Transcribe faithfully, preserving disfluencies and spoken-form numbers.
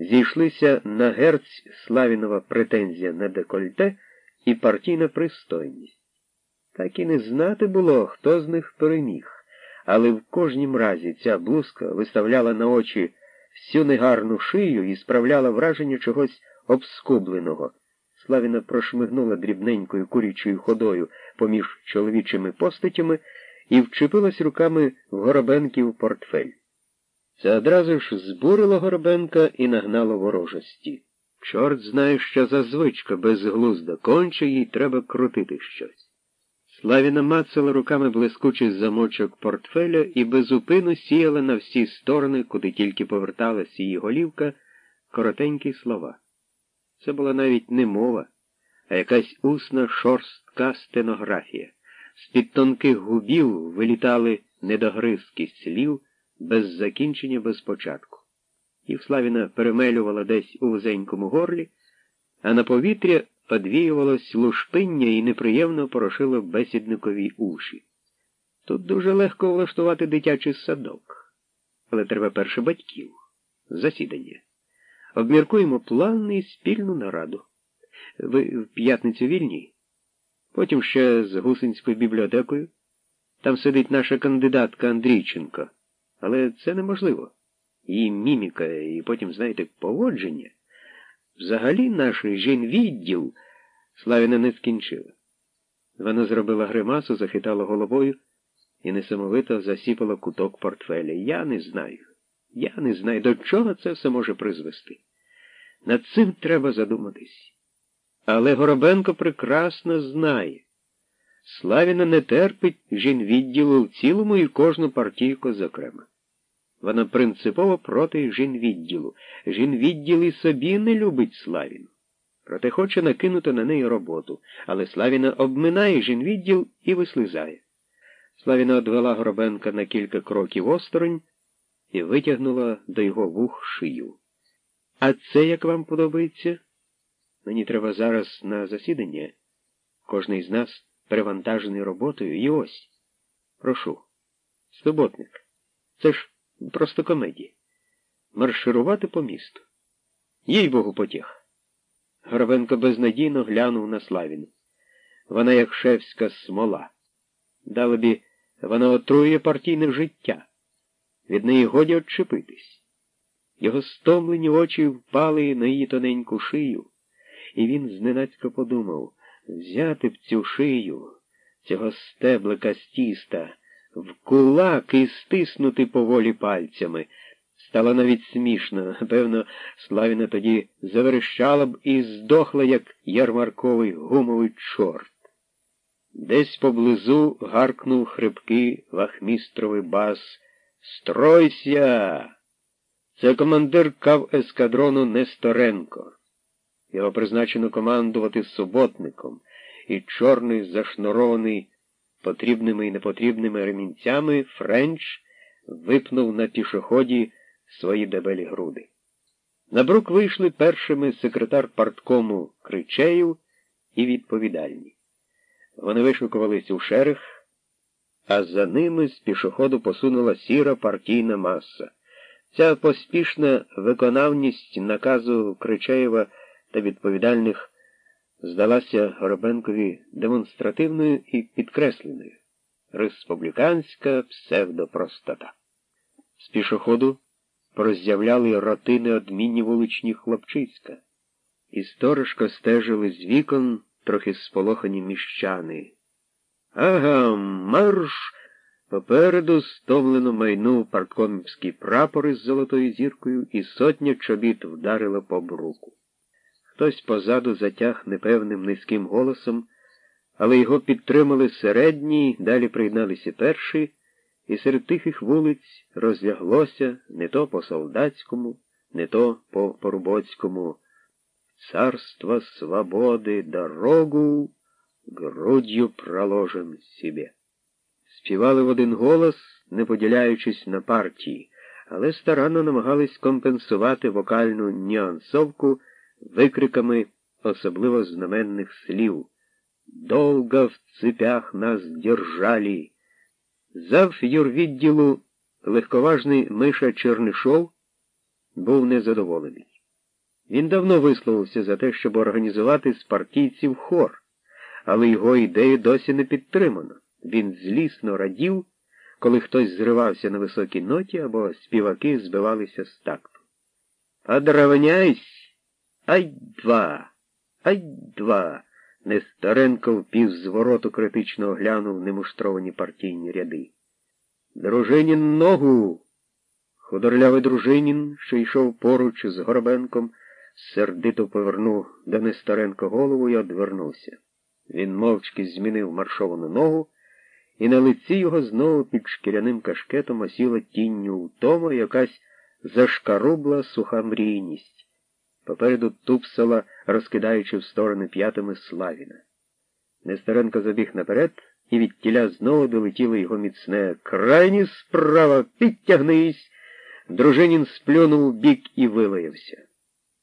зійшлися на герць Славінова претензія на декольте і партійна пристойність. Так і не знати було, хто з них переміг, але в кожнім разі ця блузка виставляла на очі всю негарну шию і справляла враження чогось обскубленого. Славіна прошмигнула дрібненькою курячою ходою поміж чоловічими постатями і вчепилась руками в Горобенків портфель. Це одразу ж збурило Горобенка і нагнало ворожості. Чорт знає, що за звичка безглузда, конче їй треба крутити щось. Славіна мацала руками блискучий замочок портфеля і безупину сіяла на всі сторони, куди тільки поверталась її голівка, коротенькі слова. Це була навіть не мова, а якась усна шорстка стенографія. З-під тонких губів вилітали недогризки слів, без закінчення, без початку. Їх Славіна перемелювала десь у вузенькому горлі, а на повітря одвіювалось лушпиння і неприємно порошило бесідникові уші. Тут дуже легко влаштувати дитячий садок. Але треба перше батьків. Засідання. Обміркуємо план і спільну нараду. Ви в п'ятницю вільні? Потім ще з Гусинською бібліотекою. Там сидить наша кандидатка Андрійченко. Але це неможливо. Її міміка і потім, знаєте, поводження. Взагалі наш жінвідділ Славіна не скінчила. Вона зробила гримасу, захитала головою і несамовито засіпала куток портфеля. Я не знаю. Я не знаю, до чого це все може призвести. Над цим треба задуматись. Але Горобенко прекрасно знає. Славіна не терпить жінвідділу в цілому і кожну партійку зокрема. Вона принципово проти жінвідділу. Жінвідділ і собі не любить Славіну. Проте хоче накинути на неї роботу. Але Славіна обминає жінвідділ і вислизає. Славіна одвела Горобенка на кілька кроків осторонь і витягнула до його вух шию. А це як вам подобається? Мені треба зараз на засідання. Кожний з нас перевантажений роботою. І ось. Прошу. Суботник. Це ж просто комедія. Марширувати по місту. Їй-богу, потіх. Горобенко безнадійно глянув на Славіну. Вона як шефська смола. Далебі, вона отруює партійне життя. Від неї годі отчепитись. Його стомлені очі впали на її тоненьку шию, і він зненацька подумав, взяти б цю шию, цього стеблика з тіста, в кулак і стиснути поволі пальцями. Стало навіть смішно. Певно, Славіна тоді заверещала б і здохла, як ярмарковий гумовий чорт. Десь поблизу гаркнув хрипкий вахмістровий бас «Стройся!». Це командир кавескадрону Несторенко. Його призначено командувати суботником, і чорний, зашнурований потрібними і непотрібними ремінцями Френч випнув на пішоході свої дебелі груди. На брук вийшли першими секретар парткому Кричеїв і відповідальні. Вони вишукувались у шерех, а за ними з пішоходу посунула сіра партійна маса. Ця поспішна виконавність наказу Кричеєва та відповідальних здалася Горобенкові демонстративною і підкресленою. Республіканська псевдопростота. З пішоходу пороззявляли роти неодмінні вуличні хлопчиська. І сторожко стежили з вікон трохи сполохані міщани. «Ага, марш!» Попереду стомлено майнув парткомівський прапор із золотою зіркою, і сотня чобіт вдарила по бруку. Хтось позаду затяг непевним низьким голосом, але його підтримали середні, далі приєдналися перші, і серед тихих вулиць розляглося не то по-солдатському, не то по-порубоцькому «Царство свободы, дорогу грудью проложим себе». Співали в один голос, не поділяючись на партії, але старанно намагались компенсувати вокальну нюансовку викриками особливо знаменних слів. «Долго в цепях нас держали». Зав юрвідділу легковажний Миша Чернишов був незадоволений. Він давно висловився за те, щоб організувати з партійців хор, але його ідею досі не підтримано. Він злісно радів, коли хтось зривався на високій ноті або співаки збивалися з такту. «Подравняйсь! Ай-два! Ай-два!» Нестеренко впів з вороту критично оглянув немуштровані партійні ряди. «Дружинін ногу!» Худорлявий Дружинін, що йшов поруч з Горобенком, сердито повернув до Нестеренка голову і одвернувся. Він мовчки змінив маршовану ногу, і на лиці його знову під шкіряним кашкетом осіла тінню втома якась зашкарубла суха мрійність. Попереду тупсала, розкидаючи в сторони п'ятами, Славіна. Нестеренко забіг наперед, і відтіля знову долетіло його міцне «Крайні справа! Підтягнись!» Дружинін сплюнув в бік і вилаявся.